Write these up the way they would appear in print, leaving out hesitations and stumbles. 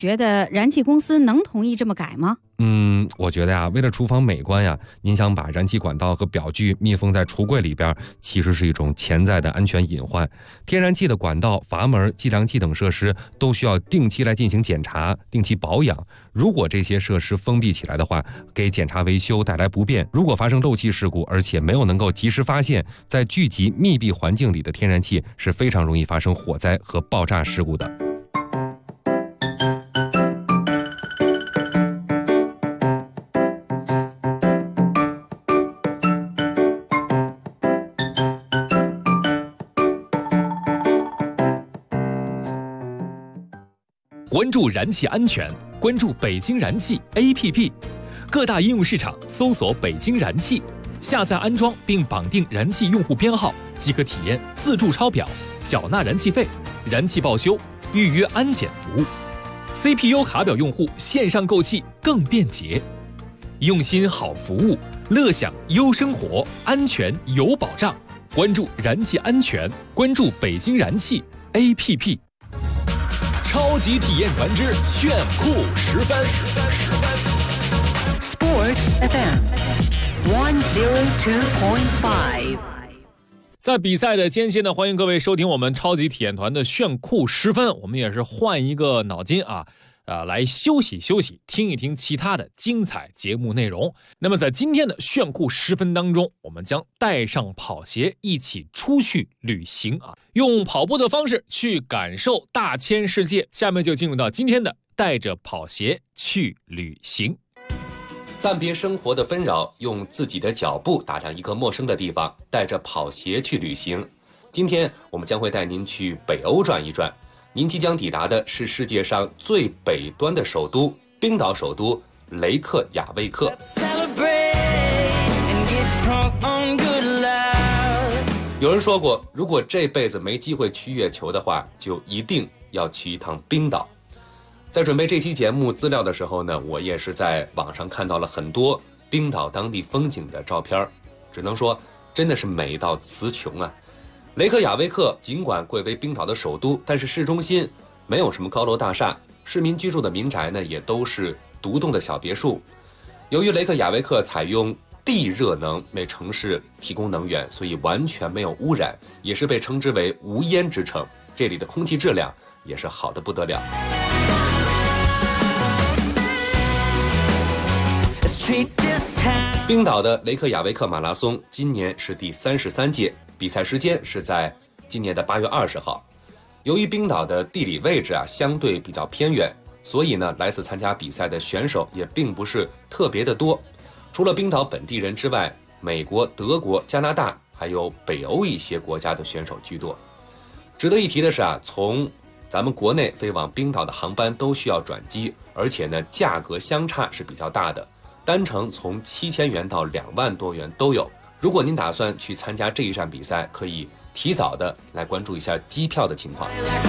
觉得燃气公司能同意这么改吗？ 我觉得呀，为了厨房美观呀，您想把燃气管道和表具密封在橱柜里边，其实是一种潜在的安全隐患。天然气的管道、阀门、计量器等设施都需要定期来进行检查、定期保养。如果这些设施封闭起来的话，给检查维修带来不便。如果发生漏气事故，而且没有能够及时发现，在聚集密闭环境里的天然气是非常容易发生火灾和爆炸事故的。 关注燃气安全，关注北京燃气 APP， 各大应用市场搜索北京燃气，下载安装并绑定燃气用户编号，即可体验自助抄表、缴纳燃气费、燃气报修、预约安检服务。CPU 卡表用户线上购气更便捷，用心好服务，乐享优生活，安全有保障。关注燃气安全，关注北京燃气 APP。超级体验团之炫酷10分。 Sport FM 102.5。 在比赛的间隙呢，欢迎各位收听我们超级体验团的炫酷10分。我们也是换一个脑筋来休息休息，听一听其他的精彩节目内容。那么在今天的炫酷10分当中，我们将带上跑鞋一起出去旅行用跑步的方式去感受大千世界。下面就进入到今天的带着跑鞋去旅行。 暂别生活的纷扰，用自己的脚步打量一个陌生的地方，带着跑鞋去旅行。今天我们将会带您去北欧转一转。您即将抵达的是世界上最北端的首都——冰岛首都雷克雅未克。有人说过，如果这辈子没机会去月球的话，就一定要去一趟冰岛。在准备这期节目资料的时候呢，我也是在网上看到了很多冰岛当地风景的照片，只能说真的是美到词穷啊。雷克雅未克尽管贵为冰岛的首都，但是市中心没有什么高楼大厦，市民居住的民宅呢也都是独栋的小别墅。由于雷克雅未克采用地热能为城市提供能源，所以完全没有污染，也是被称之为无烟之城。这里的空气质量也是好得不得了。冰岛的雷克雅未克马拉松今年是第33届，比赛时间是在今年的8月20号。由于冰岛的地理位置相对比较偏远，所以呢来自参加比赛的选手也并不是特别的多。除了冰岛本地人之外，美国、德国、加拿大还有北欧一些国家的选手居多。值得一提的是从咱们国内飞往冰岛的航班都需要转机，而且呢价格相差是比较大的，单程从7000元到2万多元都有。如果您打算去参加这一站比赛，可以提早的来关注一下机票的情况。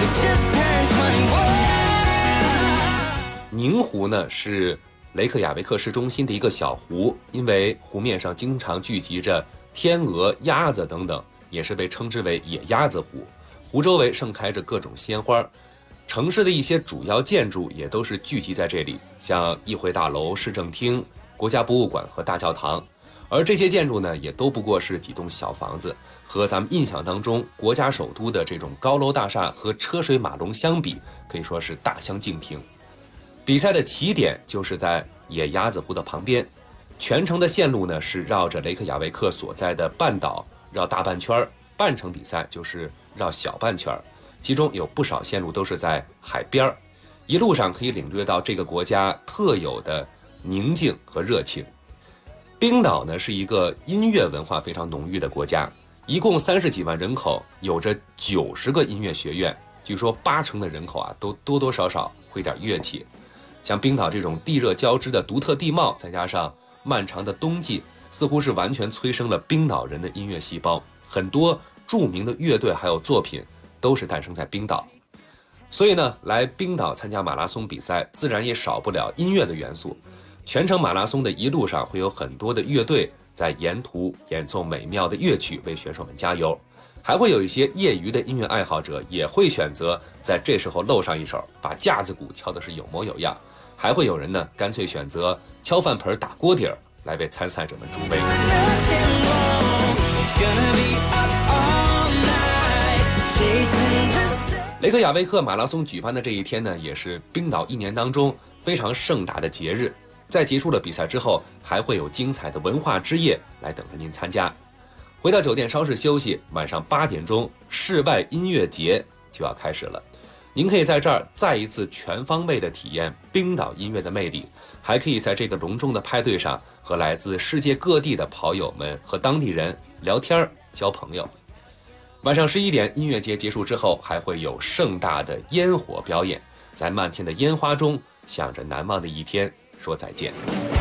宁湖呢是雷克雅未克市中心的一个小湖，因为湖面上经常聚集着天鹅、鸭子等等，也是被称之为野鸭子湖。湖周围盛开着各种鲜花，城市的一些主要建筑也都是聚集在这里，像议会大楼、市政厅、国家博物馆和大教堂。而这些建筑呢，也都不过是几栋小房子，和咱们印象当中国家首都的这种高楼大厦和车水马龙相比，可以说是大相径庭。比赛的起点就是在野鸭子湖的旁边，全程的线路呢是绕着雷克雅未克所在的半岛绕大半圈，半程比赛就是绕小半圈，其中有不少线路都是在海边，一路上可以领略到这个国家特有的宁静和热情。冰岛呢是一个音乐文化非常浓郁的国家，一共30几万人口，有着90个音乐学院，据说80%的人口都多多少少会点乐器。像冰岛这种地热交织的独特地貌，再加上漫长的冬季，似乎是完全催生了冰岛人的音乐细胞，很多著名的乐队还有作品都是诞生在冰岛。所以呢，来冰岛参加马拉松比赛，自然也少不了音乐的元素。全程马拉松的一路上会有很多的乐队在沿途演奏美妙的乐曲，为选手们加油。 还会有一些业余的音乐爱好者也会选择在这时候露上一手，把架子鼓敲的是有模有样。还会有人呢，干脆选择敲饭盆打锅底儿来为参赛者们助威。雷克雅未克马拉松举办的这一天呢，也是冰岛一年当中非常盛大的节日。在结束了比赛之后，还会有精彩的文化之夜来等着您参加。回到酒店稍事休息，晚上8点钟，室外音乐节就要开始了。您可以在这儿再一次全方位的体验冰岛音乐的魅力，还可以在这个隆重的派对上和来自世界各地的跑友们和当地人聊天交朋友。晚上11点，音乐节结束之后，还会有盛大的烟火表演，在漫天的烟花中，向着难忘的一天说再见。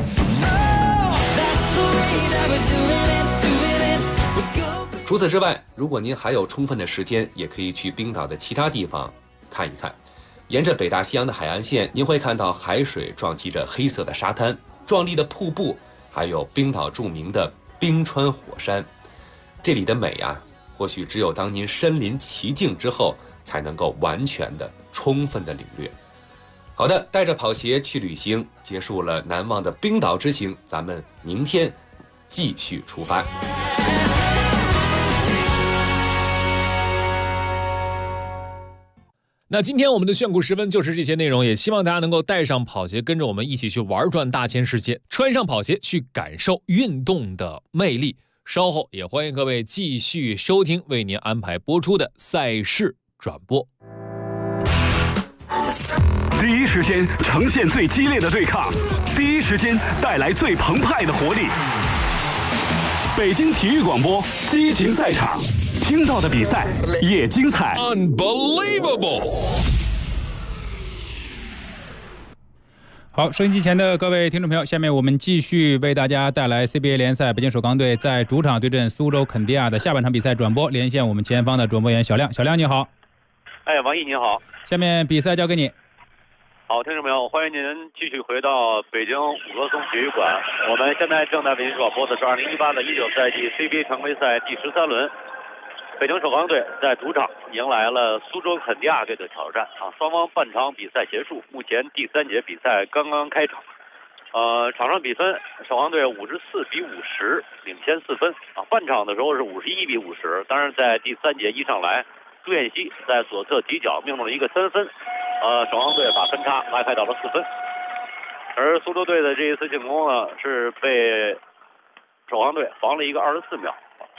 除此之外，如果您还有充分的时间，也可以去冰岛的其他地方看一看。沿着北大西洋的海岸线，您会看到海水撞击着黑色的沙滩、壮丽的瀑布，还有冰岛著名的冰川火山。这里的美啊，或许只有当您身临其境之后，才能够完全的、充分的领略。好的，带着跑鞋去旅行，结束了难忘的冰岛之行，咱们明天继续出发。 那今天我们的炫酷时分就是这些内容，也希望大家能够带上跑鞋，跟着我们一起去玩转大千世界，穿上跑鞋去感受运动的魅力。稍后也欢迎各位继续收听为您安排播出的赛事转播。 第一时间呈现最激烈的对抗，第一时间带来最澎湃的活力。北京体育广播，激情赛场。听到的比赛也精彩 ，Unbelievable！ 好，收音机前的各位听众朋友，下面我们继续为大家带来 CBA 联赛北京首钢队在主场对阵苏州肯迪亚的下半场比赛转播，连线我们前方的转播员小亮。小亮你好。 王毅你好。 下面比赛交给你。 好，听众朋友，欢迎您继续回到北京五棵松体育馆。我们现在正在为您转播的是2018的19赛季 CBA 常规赛第13轮。北京首钢队在主场迎来了苏州肯迪亚队的挑战啊！双方半场比赛结束，目前第3节比赛刚刚开场。场上比分，首钢队54-50领先4分啊。半场的时候是51-50，当然在第3节一上来，朱彦西在左侧底角命中了一个3分，首钢队把分差拉开到了4分。而苏州队的这一次进攻呢，是被首钢队防了一个24秒。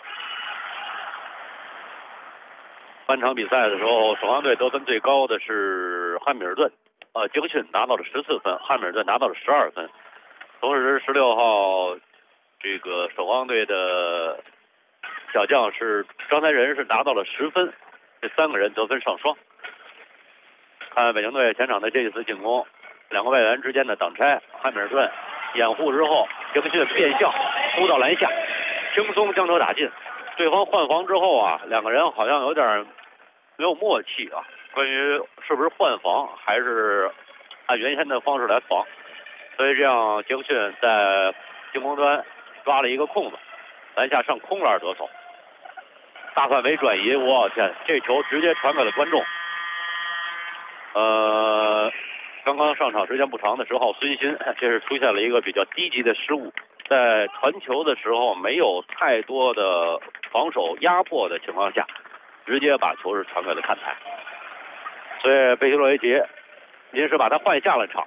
半场比赛的时候，首钢队得分最高的是汉密尔顿，杰克逊拿到了14分，汉密尔顿拿到了12分。同时16号这个首钢队的小将是张才仁是拿到了10分，这3个人得分上双。看北京队前场的这一次进攻，两个外援之间的挡拆，汉密尔顿掩护之后，杰克逊变向突到篮下，轻松将球打进。对方换防之后啊，两个人好像有点没有默契啊，关于是不是换防还是按原先的方式来防，所以这样杰克逊在进攻端抓了一个空子，篮下上空篮得手，大范围转移，我天，这球直接传给了观众。刚刚上场时间不长的10号孙鑫，这是出现了一个比较低级的失误，在传球的时候没有太多的防守压迫的情况下，直接把球是传给了看台，所以贝西洛维奇临时把他换下了场，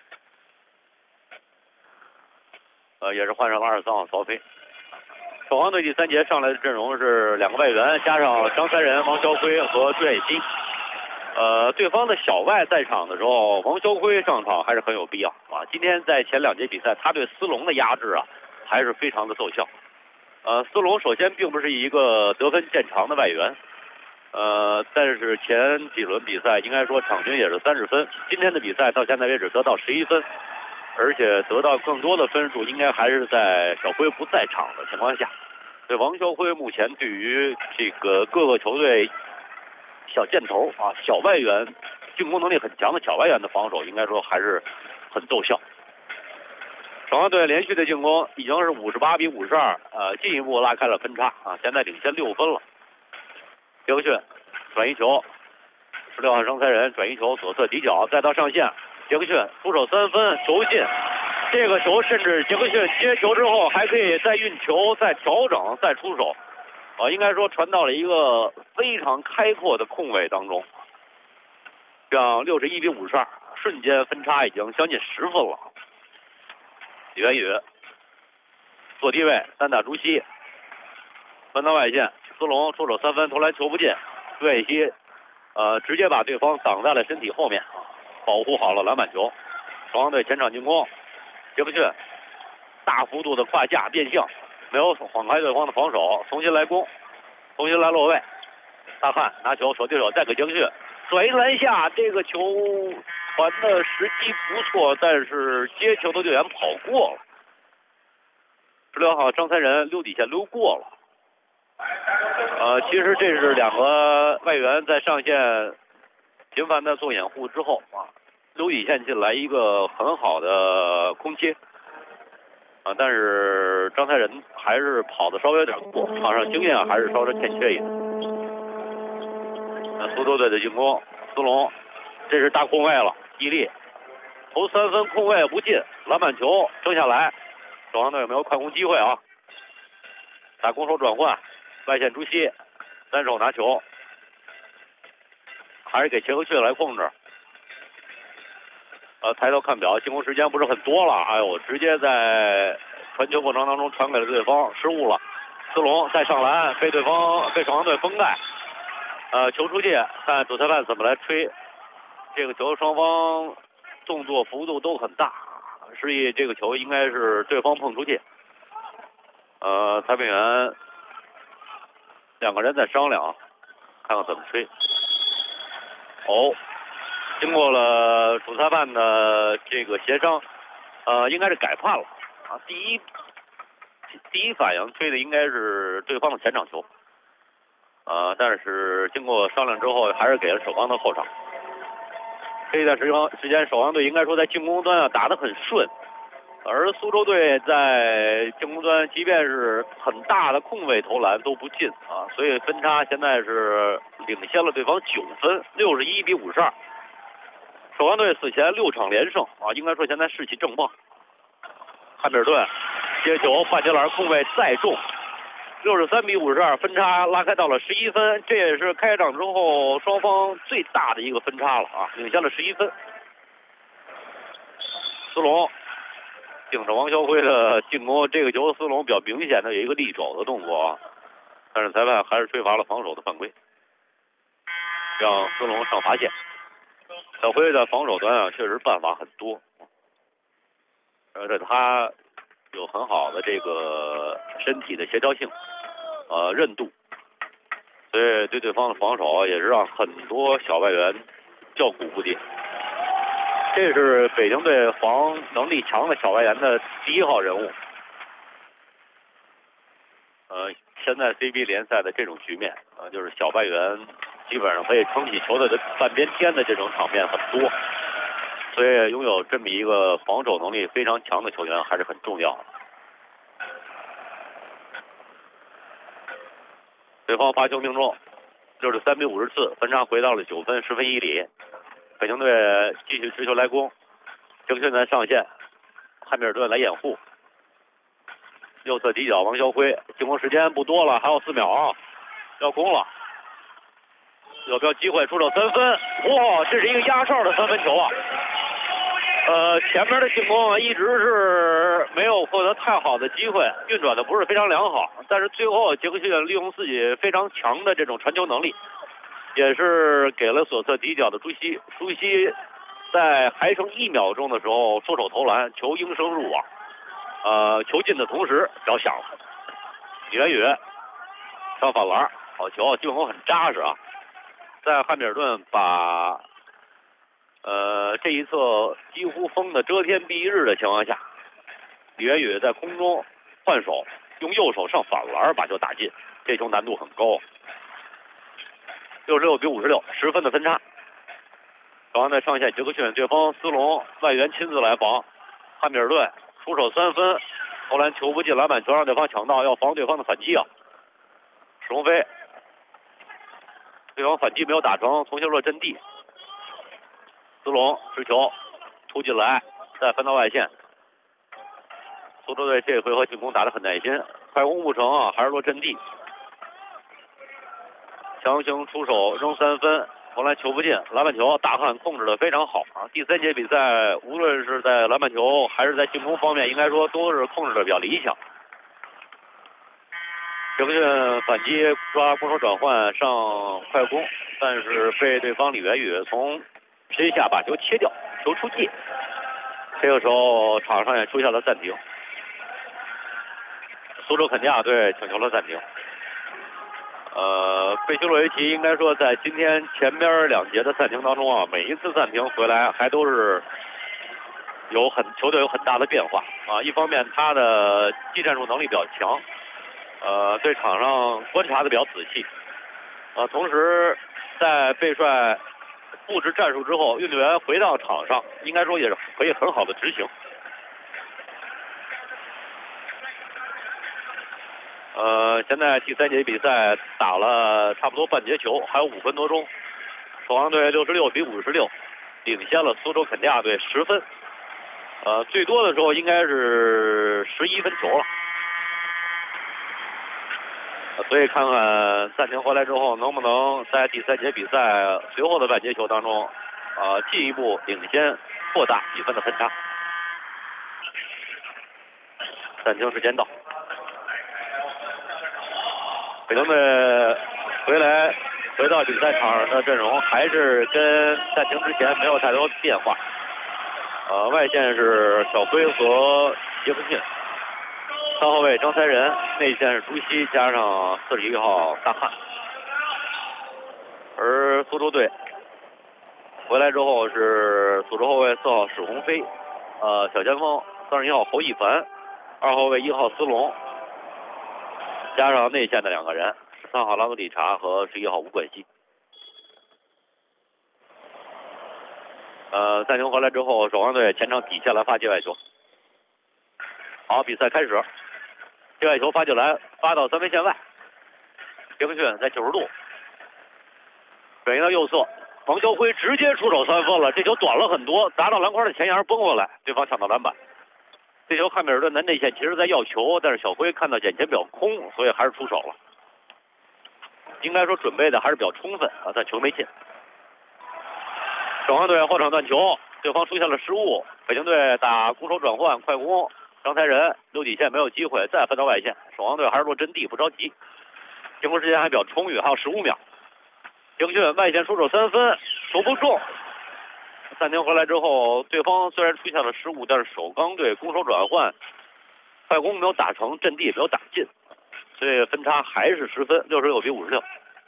也是换上了23号曹飞。首钢队第3节上来的阵容是2个外援加上张才仁、王晓辉和朱彦西。对方的小外在场的时候，王晓辉上场还是很有必要啊。今天在前2节比赛，他对斯隆的压制啊，还是非常的奏效。斯隆首先并不是一个得分见长的外援，但是前几轮比赛应该说场均也是30分。今天的比赛到现在为止得到11分，而且得到更多的分数，应该还是在小辉不在场的情况下。对王晓辉目前对于这个各个球队小箭头啊，小外援进攻能力很强的小外援的防守，应该说还是很奏效。首钢队连续的进攻已经是58-52，进一步拉开了分差啊，现在领先6分了。 杰克逊转移球，16号生财人转移球左侧底角，再到上线，杰克逊出手3分，球进。这个球甚至杰克逊接球之后还可以再运球、再调整、再出手，应该说传到了一个非常开阔的空位当中。这样61比52，瞬间分差已经将近10分了。李元宇做低位单打朱熹，分到外线，斯隆出手3分，投篮球不进，朱伟熙直接把对方挡在了身体后面，保护好了篮板球。双方队前场进攻，杰克逊大幅度的胯下变向，没有晃开对方的防守，重新来攻，重新来落位。大汉拿球手对手，再给杰克逊转移篮下，这个球传的时机不错，但是接球的队员跑过了。16号张三仁溜底线溜过了。其实这是2个外援在上线频繁的做掩护之后溜底线进来一个很好的空切但是张三仁还是跑的稍微有点过，场上经验还是稍微欠缺一点。苏州队的进攻，斯隆，这是大空位了，伊利投3分空位不进，篮板球争下来，中央队有没有快攻机会啊？打攻守转换，外线朱熹单手拿球，还是给杰克逊来控制。抬头看表，进攻时间不是很多了，哎呦，直接在传球过程当中传给了对方，失误了。斯隆再上篮，被首航队封盖。球出界，看主裁判怎么来吹。这个球双方动作幅度都很大，示意这个球应该是对方碰出界。裁判员2个人在商量，看看怎么吹。经过了主裁判的这个协商，应该是改判了第一反应吹的应该是对方的前场球，但是经过商量之后，还是给了首钢的后场。这一段时间，首钢队应该说在进攻端打得很顺，而苏州队在进攻端即便是很大的空位投篮都不进所以分差现在是领先了对方9分，61比52。首钢队此前6场连胜应该说现在士气正旺。汉密尔顿接球，半截篮空位再中，63比52，分差拉开到了11分，这也是开场之后双方最大的一个分差了领先了11分。斯隆顶着王晓辉的进攻，这个球斯隆比较明显的有一个立肘的动作但是裁判还是吹罚了防守的犯规，让斯隆上罚线。小辉在防守端确实办法很多，而且他有很好的这个身体的协调性，韧度，所以对方的防守也是让很多小外援叫苦不迭。这是北京队防能力强的小外援的第1号人物。现在 CBA 联赛的这种局面就是小外援基本上可以撑起球队的半边天的这种场面很多，所以拥有这么一个防守能力非常强的球员还是很重要的。对方罚球命中，63比54，分差回到了9分，10分1厘。北京队继续持球来攻，杰克逊在上线，汉密尔顿来掩护。右侧底角王晓辉，进攻时间不多了，还有4秒要攻了。有没有机会出手3分？哇，这是一个压哨的3分球前面的进攻一直是没有获得太好的机会，运转的不是非常良好，但是最后杰克逊利用自己非常强的这种传球能力，也是给了左侧底角的朱熹在还剩1秒钟的时候出手投篮，球应声入网。球进的同时脚响了，李元宇上反篮，好球，进攻很扎实在汉密尔顿把这一侧几乎封的遮天蔽日的情况下，李元宇在空中换手，用右手上反篮把球打进，这球难度很高。66比56，10分的分差。然后在上线杰克逊，对方斯隆外援亲自来防，汉密尔顿出手3分，投篮球不进，篮板球让对方抢到，要防对方的反击史鸿飞对方反击没有打成，重新落阵地。斯隆持球突进来，再翻到外线。苏州队这回合进攻打得很耐心，快攻不成啊，还是落阵地。强行出手扔3分，投篮球不进，篮板球大汉控制得非常好啊。第3节比赛，无论是在篮板球还是在进攻方面，应该说都是控制得比较理想。杰克逊反击抓攻守转换上快攻，但是被对方李元宇从身下把球切掉，球出界。这个时候场上也出现了暂停，苏州肯尼亚队请求了暂停。费希洛维奇应该说在今天前边2节的暂停当中啊，每一次暂停回来还都是球队有很大的变化啊。一方面他的技战术能力比较强，对场上观察的比较仔细，同时在贝帅布置战术之后，运动员回到场上应该说也是可以很好的执行。现在第3节比赛打了差不多半节球，还有5分多钟，首航队66比56领先了苏州肯尼亚队10分，最多的时候应该是11分球了。所以看看暂停回来之后能不能在第3节比赛随后的半节球当中，进一步领先，扩大1分的分差。暂停时间到，北京队回到比赛场上的阵容还是跟暂停之前没有太多变化。外线是小辉和杰克逊，3号位张才仁，内线是朱熹加上41号大汉。而苏州队回来之后是组织后卫4号史鸿飞，小前锋31号侯一凡，2号位1号斯隆，加上内线的2个人，13号拉多理查和11号吴冠希。暂停回来之后，首航队前场底线来发界外球。好，比赛开始，界外球发进来，发到3分线外。杰克逊在90度转移到右侧，王肖辉直接出手3分了，这球短了很多，砸到篮筐的前沿崩过来，对方抢到篮板。这球汉密尔顿的内线其实在要球，但是小辉看到眼前比较空，所以还是出手了。应该说准备的还是比较充分啊，但球没进。首航队后场断球，对方出现了失误，北京队打攻守转换快攻，张才仁溜底线没有机会，再分到外线，首航队还是落阵地不着急，进攻时间还比较充裕，还有15秒。杰克逊外线出手3分，球不中。暂停回来之后，对方虽然出现了失误，但是首钢队攻守转换快攻没有打成，阵地也没有打进，所以分差还是10分，66比56。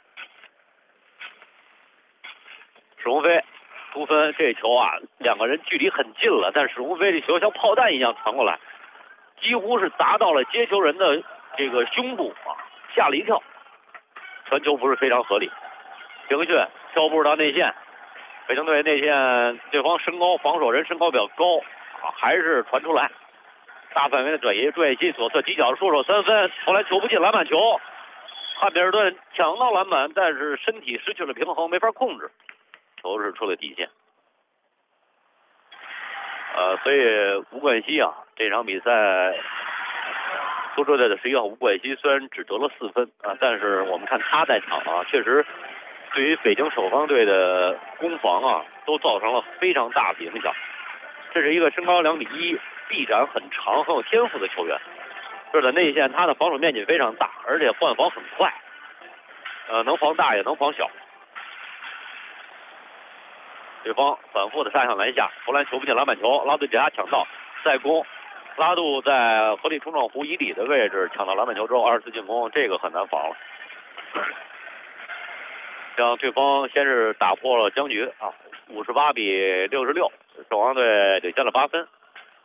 史鸿飞出分，这球啊2个人距离很近了，但史鸿飞这球像炮弹一样传过来，几乎是砸到了接球人的这个胸部啊，吓了一跳，传球不是非常合理。杰克逊跳步到内线，北京队内线对方身高防守人身高比较高啊，还是传出来，大范围的转移，朱彦西左侧底角出手3分，后来球不进，篮板球，汉密尔顿抢到篮板，但是身体失去了平衡，没法控制，球是出了底线。所以吴冠希啊，这场比赛苏州队的11号吴冠希虽然只得了4分啊，但是我们看他在场啊，确实对于北京首钢队的攻防啊，都造成了非常大的影响。这是一个身高2米1、臂展很长、很有天赋的球员。这在内线，他的防守面积非常大，而且换防很快，能防大也能防小。对方反复的杀向篮下，投篮球不进，篮板球，拉杜比亚抢到，再攻。拉杜在合理冲撞弧以里的位置抢到篮板球之后，2次进攻，这个很难防了。让对方先是打破了僵局啊，58比66，首航队领先了8分。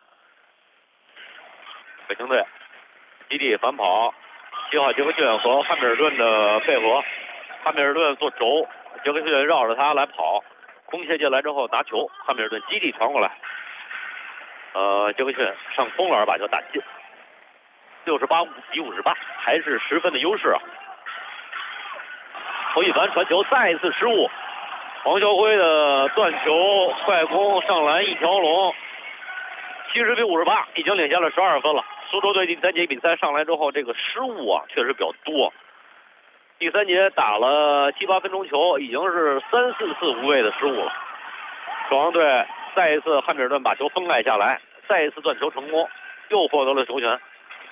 北京队基地反跑，7号杰克逊和汉密尔顿的配合，汉密尔顿做轴，杰克逊绕着他来跑，空切进来之后拿球，汉密尔顿基地传过来，杰克逊上空篮把球打进，68比58，还是10分的优势啊。 侯一凡传球再一次失误，王晓辉的断球快攻上篮一条龙，70比58，已经领先了12分了。苏州队第3节比赛上来之后，这个失误啊确实比较多。第3节打了7、8分钟球，已经是3、4次无谓的失误了。首航队再一次汉密尔顿把球封盖下来，再一次断球成功，又获得了球权。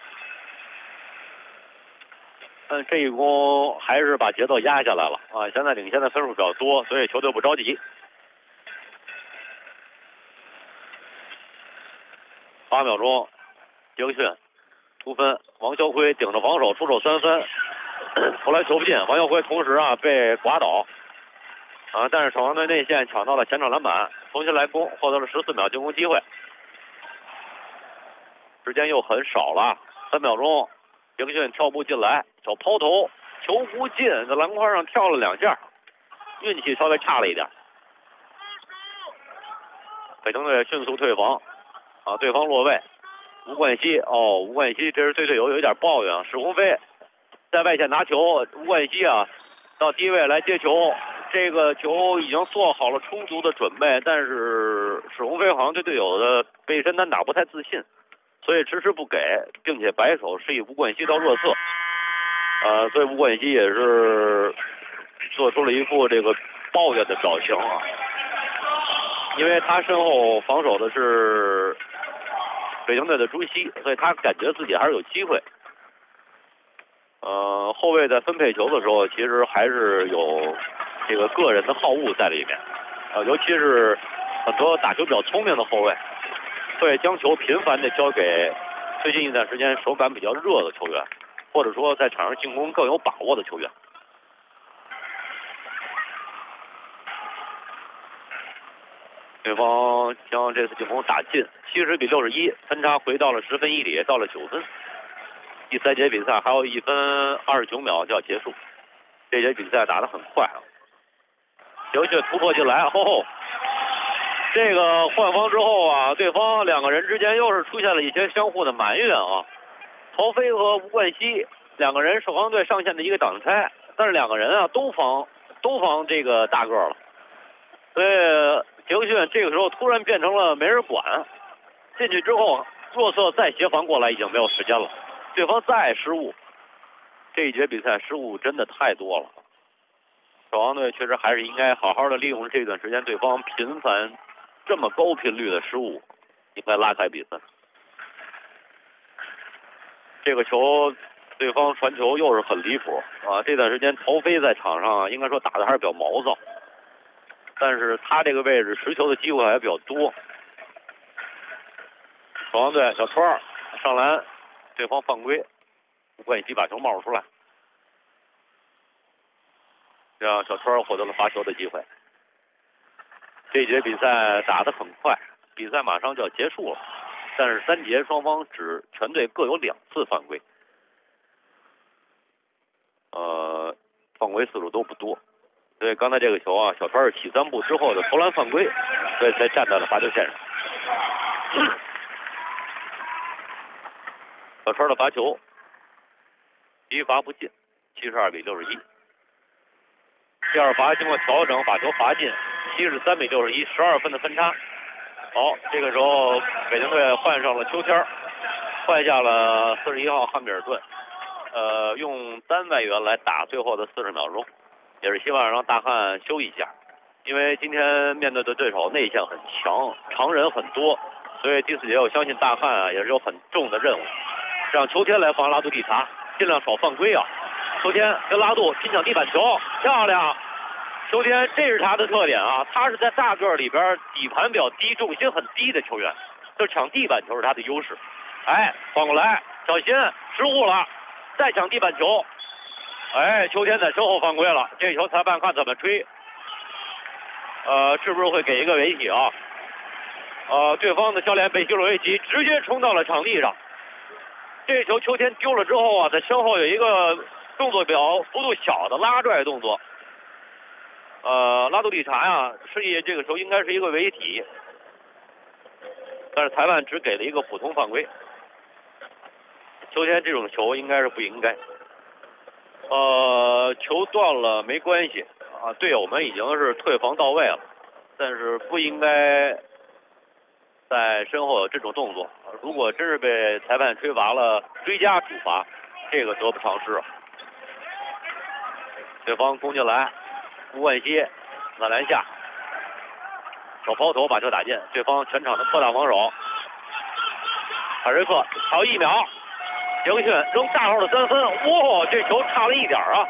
这一攻还是把节奏压下来了啊！现在领先的分数比较多，所以球队不着急。8秒钟，杰克逊出分，王晓辉顶着防守出手3分，后来球不进，王晓辉同时啊被刮倒啊，但是首航队内线抢到了前场篮板，重新来攻，获得了14秒进攻机会。时间又很少了，3秒钟，杰克逊跳步进来，小抛投，球不进，在篮筐上跳了2下，运气稍微差了一点。北城队迅速退防，啊，对方落位，吴冠希，吴冠希这是对队友有一点抱怨啊。史鸿飞在外线拿球，吴冠希啊到低位来接球，这个球已经做好了充足的准备，但是史鸿飞好像对队友的背身单打不太自信，所以迟迟不给，并且摆手示意吴冠希到弱侧。所以吴冠希也是做出了一副这个抱怨的表情啊，因为他身后防守的是北京队的朱熹，所以他感觉自己还是有机会。后卫在分配球的时候，其实还是有这个个人的好恶在里面，尤其是很多打球比较聪明的后卫，会将球频繁的交给最近一段时间手感比较热的球员，或者说在场上进攻更有把握的球员。对方将这次进攻打进，70比61，分差回到了10分1厘，到了9分。第3节比赛还有1分29秒就要结束，这节比赛打得很快啊。杰克逊突破进来，这个换防之后啊，对方2个人之间又是出现了一些相互的埋怨啊。曹飞和吴冠希2个人首航队上线的一个挡拆，但是2个人啊都防这个大个了，所以杰克逊这个时候突然变成了没人管，进去之后弱侧再协防过来已经没有时间了，对方再失误，这一节比赛失误真的太多了。首航队确实还是应该好好的利用这段时间对方频繁这么高频率的失误，应该拉开比赛。这个球对方传球又是很离谱啊！这段时间曹飞在场上啊，应该说打的还是比较毛躁，但是他这个位置持球的机会还比较多。首航队小川上篮，对方犯规，吴冠希把球冒出来，让小川获得了罚球的机会。这一节比赛打得很快，比赛马上就要结束了，但是3节双方全队各有2次犯规，犯规次数都不多，所以刚才这个球啊，小川是起3步之后的投篮犯规，所以才站在了罚球线上。小川的罚球一罚不进，72比61。第2罚经过调整，把球罚进，73比61，12分的分差。好，这个时候北京队换上了秋天，换下了41号汉密尔顿，用单外援来打最后的40秒钟，也是希望让大汉休一下，因为今天面对的对手内线很强，常人很多，所以第4节我相信大汉啊也是有很重的任务，让秋天来防拉杜蒂查，尽量少犯规啊。秋天跟拉杜拼抢地板球，漂亮。秋天这是他的特点啊，他是在大个里边底盘比较低、重心很低的球员，就抢地板球是他的优势。换过来，小心失误了，再抢地板球。秋天在身后犯规了，这球裁判看怎么吹。是不是会给一个违体啊？对方的教练贝西洛维奇直接冲到了场地上。这球秋天丢了之后啊，在身后有一个动作比较幅度小的拉拽动作。拉杜里查呀，示意这个球应该是一个违体，但是裁判只给了一个普通犯规。秋天这种球应该是不应该。 球断了没关系啊，队友们已经是退防到位了，但是不应该在身后有这种动作。如果真是被裁判吹罚了追加处罚，这个得不偿失。对方攻进来，吴冠希在篮下手抛投把球打进，对方全场的扩大防守。海瑞克还有1秒，杰克逊扔大号的3分，哇，这球差了1点啊。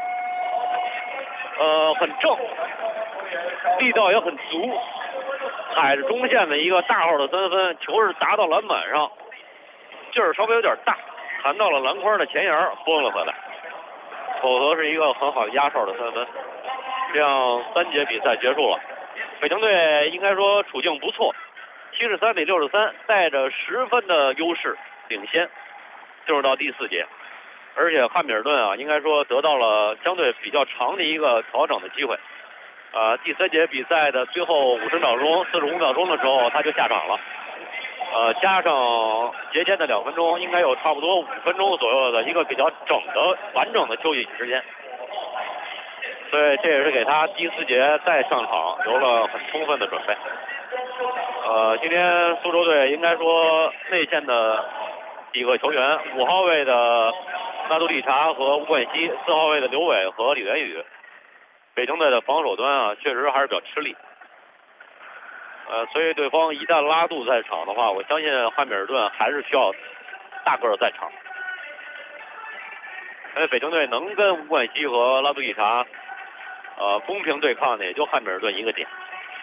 很正，力道也很足，踩着中线的一个大号的3分，球是砸到篮板上，劲儿稍微有点大，弹到了篮筐的前沿，拨了回来。否则是一个很好的压哨的3分。这样3节比赛结束了，北京队应该说处境不错，73比63，带着10分的优势领先，进入到第4节。而且汉密尔顿啊，应该说得到了相对比较长的一个调整的机会。第3节比赛的最后50秒钟、45秒钟的时候，他就下场了。加上节间的2分钟，应该有差不多5分钟左右的一个比较完整的休息时间。所以这也是给他第4节再上场留了很充分的准备。今天苏州队应该说内线的几个球员，5号位的纳杜利查和吴冠希，4号位的刘伟和李元宇。北京队的防守端啊，确实还是比较吃力。所以对方一旦拉杜在场的话，我相信汉密尔顿还是需要大个儿在场。因为北京队能跟吴冠希和拉杜利查公平对抗的，也就汉密尔顿一个点。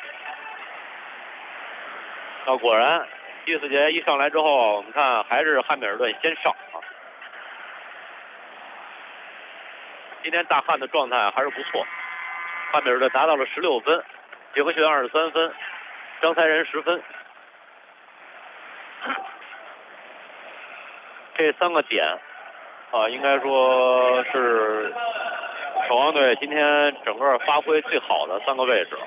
那果然第4节一上来之后，我们看还是汉密尔顿先上啊。今天大汉的状态还是不错，汉密尔顿达到了16分，杰克逊23分，张才仁10分。这3个点应该说是首钢队今天整个发挥最好的3个位置。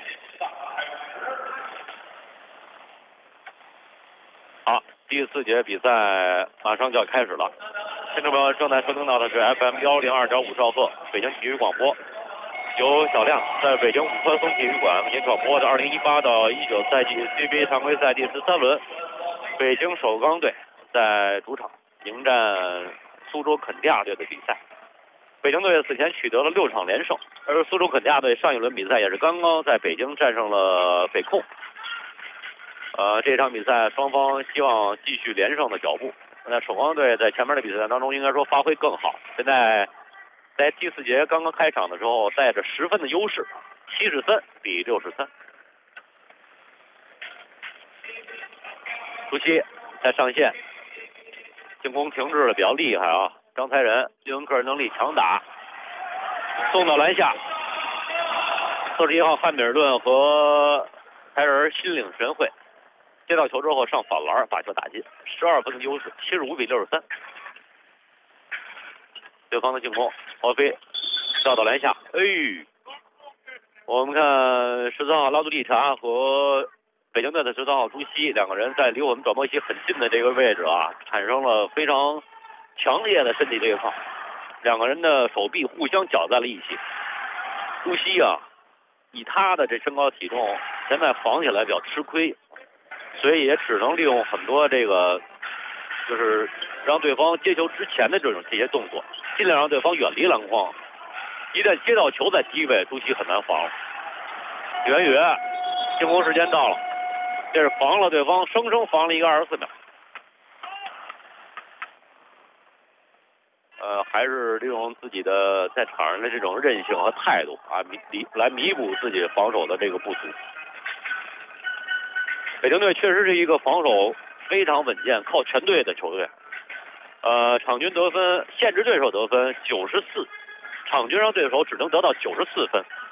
好，第4节比赛马上就要开始了。听众朋友正在收听到的是 FM 102.5兆赫北京体育广播，由小亮在北京五宽松体育馆为您转播的2018到19赛季 CBA 常规赛第13轮，北京首钢队在主场迎战苏州肯迪亚队的比赛。北京队此前取得了6场连胜，而苏州肯迪亚队上一轮比赛也是刚刚在北京战胜了北控。这场比赛双方希望继续连胜的脚步。那首钢队在前面的比赛当中应该说发挥更好，现在在第4节刚刚开场的时候带着10分的优势，73比63。朱熹在上线，进攻停滞的比较厉害啊！张才仁利用个人能力强打，送到篮下。41号汉密尔顿和才仁心领神会，接到球之后上反篮把球打进，12分的优势，75比63。对方的进攻，华飞掉到篮下，我们看13号拉杜利查和北京队的13号朱熹2个人在离我们转播席很近的这个位置啊，产生了非常强烈的身体对抗，2个人的手臂互相搅在了一起。朱熹啊，以他的这身高体重，现在防起来比较吃亏，所以也只能利用很多这个，就是让对方接球之前的这些动作，尽量让对方远离篮筐。一旦接到球在低位，朱熹很难防。袁宇，进攻时间到了，这是防了对方，生生防了一个24秒。还是利用自己的在场上的这种韧性和态度啊，来弥补自己防守的这个不足。北京队确实是一个防守非常稳健、靠全队的球队。场均得分限制对手得分94，场均让对手只能得到94分，